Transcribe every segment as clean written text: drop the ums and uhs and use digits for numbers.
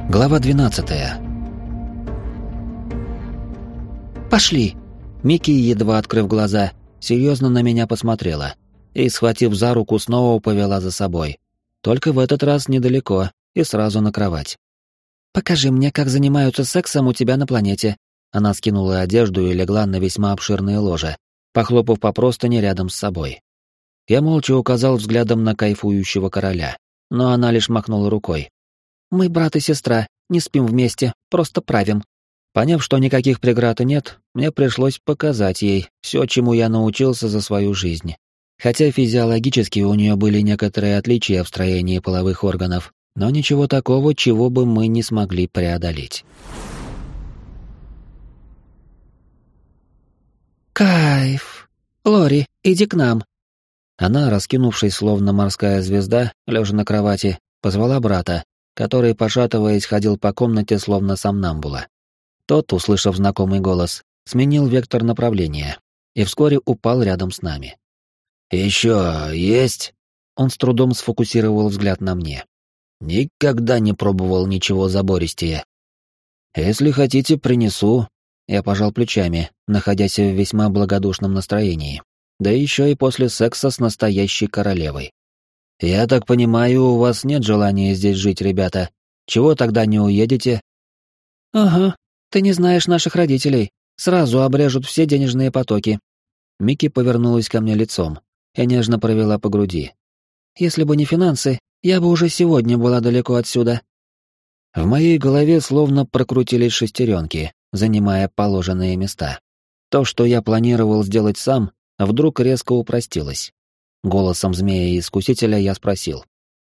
Глава 12. «Пошли!» Микки, едва открыв глаза, серьезно на меня посмотрела и, схватив за руку, снова повела за собой. Только в этот раз недалеко и сразу на кровать. «Покажи мне, как занимаются сексом у тебя на планете». Она скинула одежду и легла на весьма обширное ложе, похлопав по простыне рядом с собой. Я молча указал взглядом на кайфующего короля, но она лишь махнула рукой. «Мы брат и сестра, не спим вместе, просто правим». Поняв, что никаких преград нет, мне пришлось показать ей все, чему я научился за свою жизнь. Хотя физиологически у нее были некоторые отличия в строении половых органов, но ничего такого, чего бы мы не смогли преодолеть. «Кайф! Лори, иди к нам!» Она, раскинувшись словно морская звезда, лежа на кровати, позвала брата, который, пошатываясь, ходил по комнате словно сомнамбула. Тот, услышав знакомый голос, сменил вектор направления и вскоре упал рядом с нами. «Еще есть?» Он с трудом сфокусировал взгляд на мне. «Никогда не пробовал ничего забористее». «Если хотите, принесу». Я пожал плечами, находясь в весьма благодушном настроении. Да еще и после секса с настоящей королевой. «Я так понимаю, у вас нет желания здесь жить, ребята? Чего тогда не уедете?» «Ага, ты не знаешь наших родителей. Сразу обрежут все денежные потоки». Микки повернулась ко мне лицом и нежно провела по груди. «Если бы не финансы, я бы уже сегодня была далеко отсюда». В моей голове словно прокрутились шестеренки, занимая положенные места. То, что я планировал сделать сам, вдруг резко упростилось. Голосом змея-искусителя я спросил.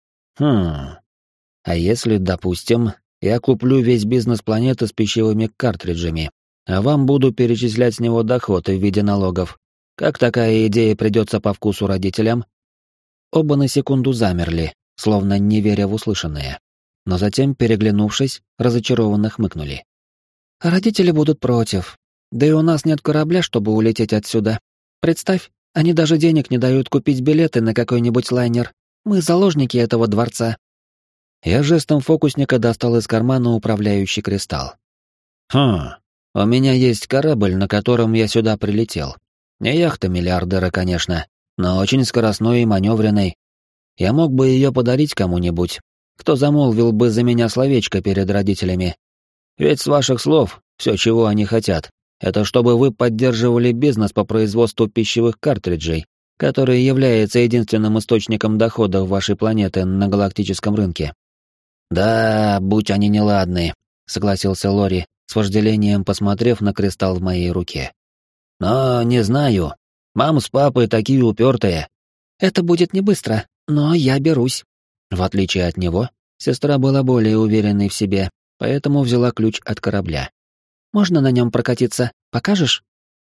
А если, допустим, я куплю весь бизнес планеты с пищевыми картриджами, а вам буду перечислять с него доход в виде налогов? Как такая идея придется по вкусу родителям?» Оба на секунду замерли, словно не веря в услышанное. Но затем, переглянувшись, разочарованно хмыкнули. «Родители будут против. Да и у нас нет корабля, чтобы улететь отсюда. Представь, они даже денег не дают купить билеты на какой-нибудь лайнер. Мы заложники этого дворца». Я жестом фокусника достал из кармана управляющий кристалл. У меня есть корабль, на котором я сюда прилетел. Не яхта миллиардера, конечно, но очень скоростной и маневренной. Я мог бы ее подарить кому-нибудь, кто замолвил бы за меня словечко перед родителями. Ведь с ваших слов, все, чего они хотят, это чтобы вы поддерживали бизнес по производству пищевых картриджей, который является единственным источником дохода вашей планеты на галактическом рынке. «Да, будь они неладны», — согласился Лори, с вожделением посмотрев на кристалл в моей руке. «Но не знаю. Мама с папой такие упертые». «Это будет не быстро, но я берусь». В отличие от него, сестра была более уверенной в себе, поэтому взяла ключ от корабля. «Можно на нем прокатиться? Покажешь?»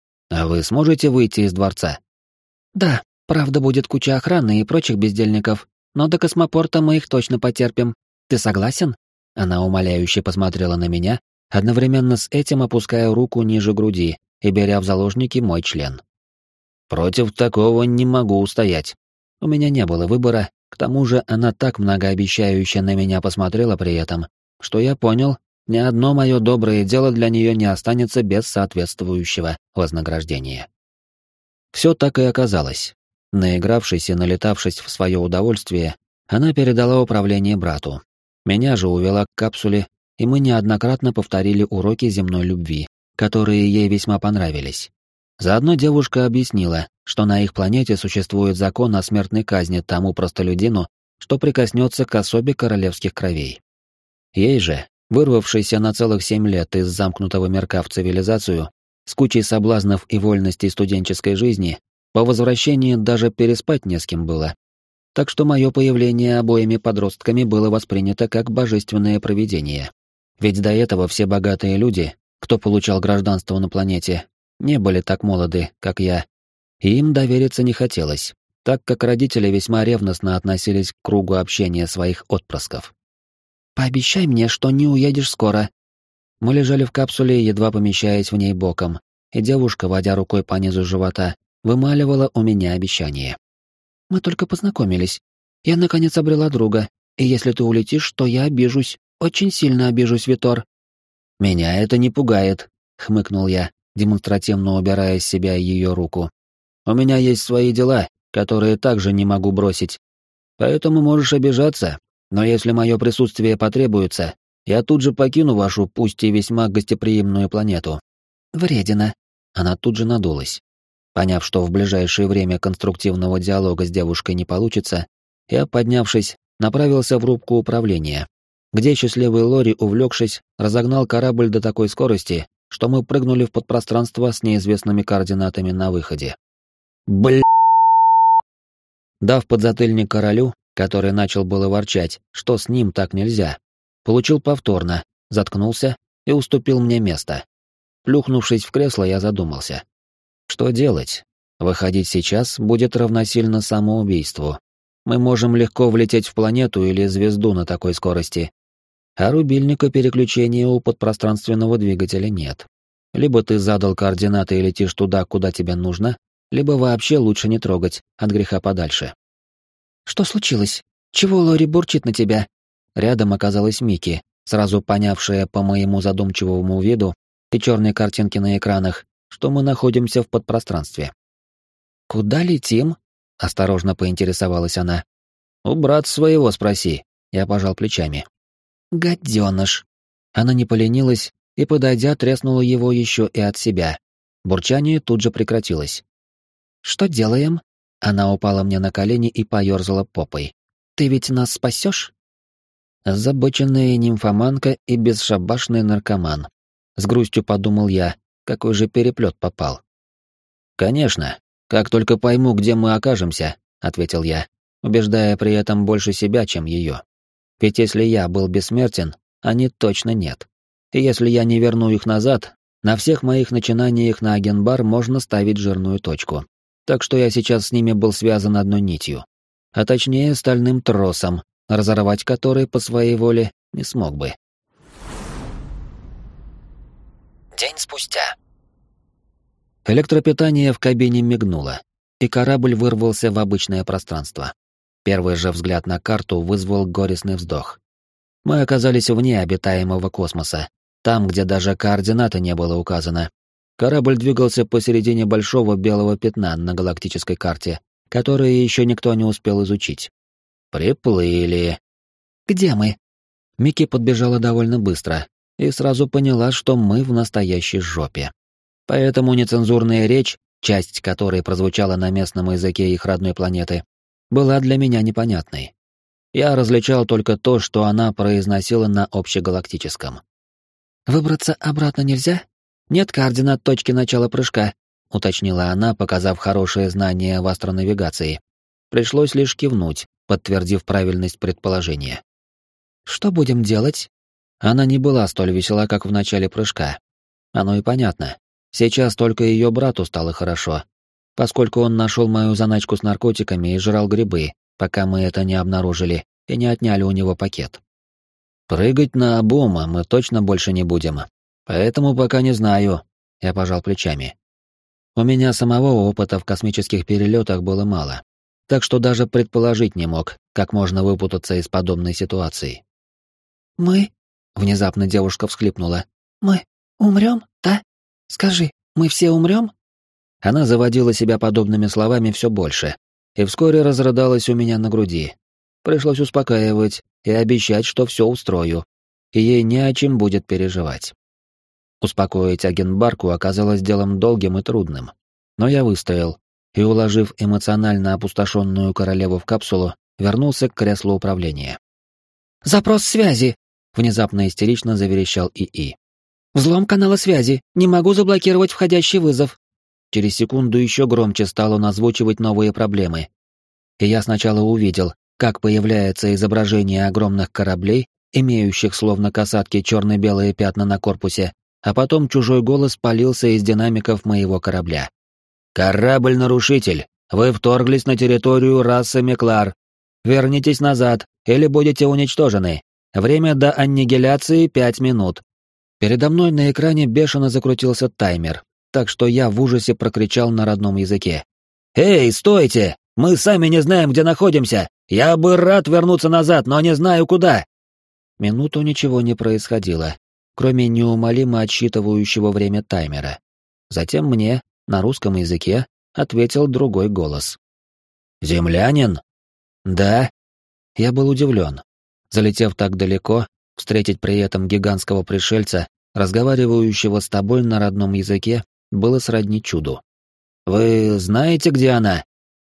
«А вы сможете выйти из дворца?» «Да, правда будет куча охраны и прочих бездельников, но до космопорта мы их точно потерпим. Ты согласен?» Она умоляюще посмотрела на меня, одновременно с этим опуская руку ниже груди и беря в заложники мой член. «Против такого не могу устоять. У меня не было выбора, к тому же она так многообещающе на меня посмотрела при этом, что я понял, ни одно мое доброе дело для нее не останется без соответствующего вознаграждения». Все так и оказалось. Наигравшись и налетавшись в свое удовольствие, она передала управление брату. Меня же увела к капсуле, и мы неоднократно повторили уроки земной любви, которые ей весьма понравились. Заодно девушка объяснила, что на их планете существует закон о смертной казни тому простолюдину, что прикоснется к особе королевских кровей. Ей же, вырвавшейся на целых 7 лет из замкнутого мирка в цивилизацию, с кучей соблазнов и вольностей студенческой жизни, по возвращении даже переспать не с кем было. Так что мое появление обоими подростками было воспринято как божественное провидение. Ведь до этого все богатые люди, кто получал гражданство на планете, не были так молоды, как я, и им довериться не хотелось, так как родители весьма ревностно относились к кругу общения своих отпрысков. «Пообещай мне, что не уедешь скоро». Мы лежали в капсуле, едва помещаясь в ней боком, и девушка, водя рукой по низу живота, вымаливала у меня обещание. «Мы только познакомились. Я, наконец, обрела друга, и если ты улетишь, то я обижусь. очень сильно обижусь, Витор». «Меня это не пугает», — хмыкнул я, демонстративно убирая с себя ее руку. «У меня есть свои дела, которые также не могу бросить. Поэтому можешь обижаться, но если мое присутствие потребуется, я тут же покину вашу, пусть и весьма гостеприимную планету». «Вредина». Она тут же надулась. Поняв, что в ближайшее время конструктивного диалога с девушкой не получится, я, поднявшись, направился в рубку управления, где счастливый Лори, увлекшись, разогнал корабль до такой скорости, что мы прыгнули в подпространство с неизвестными координатами на выходе. Бля! Дав подзатыльник королю, который начал было ворчать, что с ним так нельзя, получил повторно, заткнулся и уступил мне место. Плюхнувшись в кресло, я задумался. Что делать? Выходить сейчас будет равносильно самоубийству. Мы можем легко влететь в планету или звезду на такой скорости. А рубильника переключения у подпространственного двигателя нет. Либо ты задал координаты и летишь туда, куда тебе нужно, либо вообще лучше не трогать, от греха подальше. «Что случилось? Чего Лори бурчит на тебя?» Рядом оказалась Мики, сразу понявшая по моему задумчивому виду и черной картинке на экранах, что мы находимся в подпространстве. «Куда летим?» — осторожно поинтересовалась она. «У брата своего спроси», — я пожал плечами. «Гаденыш!» Она не поленилась и, подойдя, треснула его еще и от себя. Бурчание тут же прекратилось. «Что делаем?» Она упала мне на колени и поерзала попой. «Ты ведь нас спасешь?» Озабоченная нимфоманка и бесшабашный наркоман. С грустью подумал я, какой же переплет попал. «Конечно, как только пойму, где мы окажемся», — ответил я, убеждая при этом больше себя, чем ее. Ведь если я был бессмертен, они точно нет. И если я не верну их назад, на всех моих начинаниях на Агенбар можно ставить жирную точку. Так что я сейчас с ними был связан одной нитью. А точнее, стальным тросом, разорвать который по своей воле не смог бы. День спустя. Электропитание в кабине мигнуло, и корабль вырвался в обычное пространство. Первый же взгляд на карту вызвал горестный вздох. Мы оказались вне обитаемого космоса, там, где даже координаты не было указано. Корабль двигался посередине большого белого пятна на галактической карте, которое еще никто не успел изучить. Приплыли. «Где мы?» Микки подбежала довольно быстро и сразу поняла, что мы в настоящей жопе. Поэтому нецензурная речь, часть которой прозвучала на местном языке их родной планеты, была для меня непонятной. Я различал только то, что она произносила на общегалактическом. «Выбраться обратно нельзя? Нет координат точки начала прыжка», — уточнила она, показав хорошее знание в астронавигации. Пришлось лишь кивнуть, подтвердив правильность предположения. «Что будем делать?» Она не была столь весела, как в начале прыжка. Оно и понятно. Сейчас только ее брату стало хорошо, поскольку он нашел мою заначку с наркотиками и жрал грибы, пока мы это не обнаружили и не отняли у него пакет. «Прыгать на обум мы точно больше не будем, поэтому пока не знаю», — я пожал плечами. У меня самого опыта в космических перелетах было мало, так что даже предположить не мог, как можно выпутаться из подобной ситуации. «Мы?» — внезапно девушка всхлипнула. «Мы умрем, да? Скажи, мы все умрем?» Она заводила себя подобными словами все больше, и вскоре разрыдалась у меня на груди. Пришлось успокаивать и обещать, что все устрою, и ей не о чем будет переживать. Успокоить Агенбарку оказалось делом долгим и трудным, но я выстоял, и, уложив эмоционально опустошенную королеву в капсулу, вернулся к креслу управления. «Запрос связи!» — внезапно истерично заверещал ИИ. «Взлом канала связи! Не могу заблокировать входящий вызов!» Через секунду еще громче стал он озвучивать новые проблемы. И я сначала увидел, как появляется изображение огромных кораблей, имеющих словно касатки черно-белые пятна на корпусе, а потом чужой голос палился из динамиков моего корабля. «Корабль-нарушитель, вы вторглись на территорию расы Меклар. Вернитесь назад, или будете уничтожены. Время до аннигиляции 5 минут». Передо мной на экране бешено закрутился таймер, так что я в ужасе прокричал на родном языке. «Эй, стойте! Мы сами не знаем, где находимся! Я бы рад вернуться назад, но не знаю куда!» минуту ничего не происходило, кроме неумолимо отсчитывающего время таймера. Затем мне, на русском языке, ответил другой голос. «Землянин?» «Да». Я был удивлен. Залетев так далеко, встретить при этом гигантского пришельца, разговаривающего с тобой на родном языке, было сродни чуду. «Вы знаете, где она?»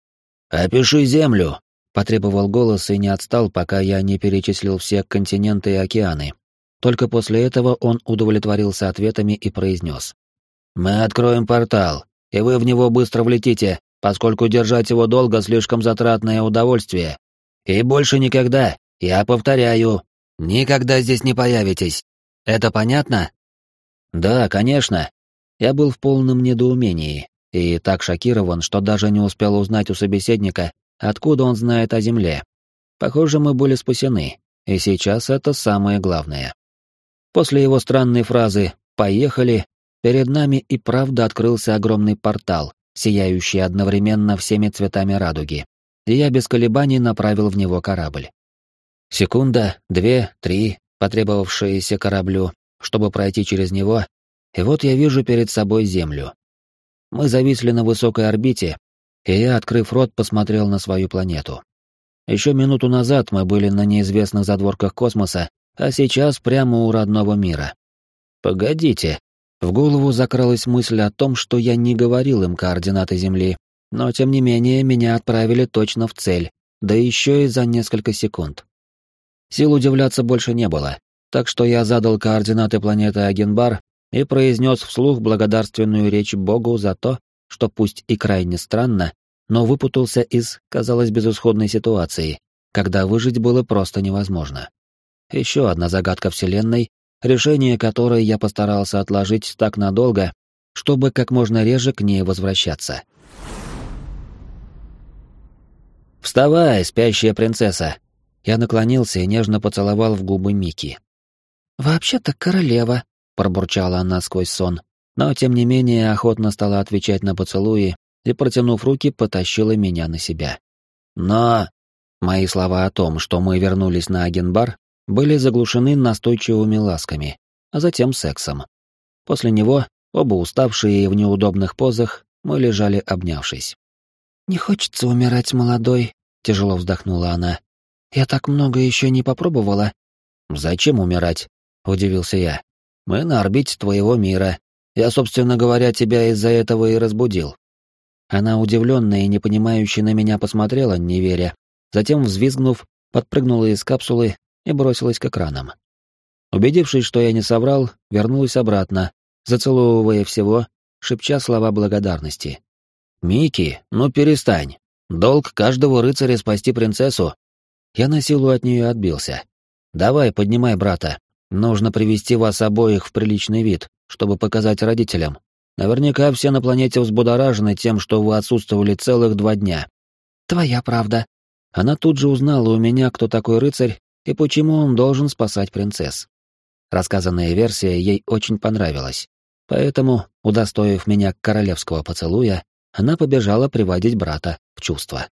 «Опиши Землю», — потребовал голос и не отстал, пока я не перечислил все континенты и океаны. Только после этого он удовлетворился ответами и произнес. «Мы откроем портал, и вы в него быстро влетите, поскольку держать его долго слишком затратное удовольствие. И больше никогда, я повторяю, никогда здесь не появитесь. Это понятно?» «Да, конечно». Я был в полном недоумении и так шокирован, что даже не успел узнать у собеседника, откуда он знает о Земле. Похоже, мы были спасены, и сейчас это самое главное. После его странной фразы «поехали», перед нами и правда открылся огромный портал, сияющий одновременно всеми цветами радуги, и я без колебаний направил в него корабль. Секунда, 2, 3, потребовавшиеся кораблю, чтобы пройти через него, и вот я вижу перед собой Землю. Мы зависли на высокой орбите, и я, открыв рот, посмотрел на свою планету. Еще минуту назад мы были на неизвестных задворках космоса, а сейчас прямо у родного мира. Погодите. В голову закралась мысль о том, что я не говорил им координаты Земли, но тем не менее меня отправили точно в цель, да еще и за несколько секунд. Сил удивляться больше не было, так что я задал координаты планеты Агенбар и произнес вслух благодарственную речь Богу за то, что пусть и крайне странно, но выпутался из, казалось, безысходной ситуации, когда выжить было просто невозможно. Еще одна загадка Вселенной, решение которой я постарался отложить так надолго, чтобы как можно реже к ней возвращаться. «Вставай, спящая принцесса!» Я наклонился и нежно поцеловал в губы Мики. «Вообще-то королева», — пробурчала она сквозь сон, но тем не менее охотно стала отвечать на поцелуи и, протянув руки, потащила меня на себя. Но мои слова о том, что мы вернулись на Агенбар, были заглушены настойчивыми ласками, а затем сексом. После него, оба уставшие и в неудобных позах, мы лежали обнявшись. «Не хочется умирать молодой», — тяжело вздохнула она. «Я так много еще не попробовала». «Зачем умирать?» — удивился я. «Мы на орбите твоего мира. Я, собственно говоря, тебя из-за этого и разбудил». Она удивленно и непонимающе на меня посмотрела, не веря. Затем, взвизгнув, подпрыгнула из капсулы и бросилась к экранам. Убедившись, что я не соврал, вернулась обратно, зацеловывая всего, шепча слова благодарности. «Мики, ну перестань. Долг каждого рыцаря спасти принцессу». Я на силу от нее отбился. «Давай, поднимай брата. Нужно привести вас обоих в приличный вид, чтобы показать родителям. Наверняка все на планете взбудоражены тем, что вы отсутствовали целых 2 дня». «Твоя правда». Она тут же узнала у меня, кто такой рыцарь и почему он должен спасать принцесс. Рассказанная версия ей очень понравилась. Поэтому, удостоив меня королевского поцелуя, она побежала приводить брата в чувство.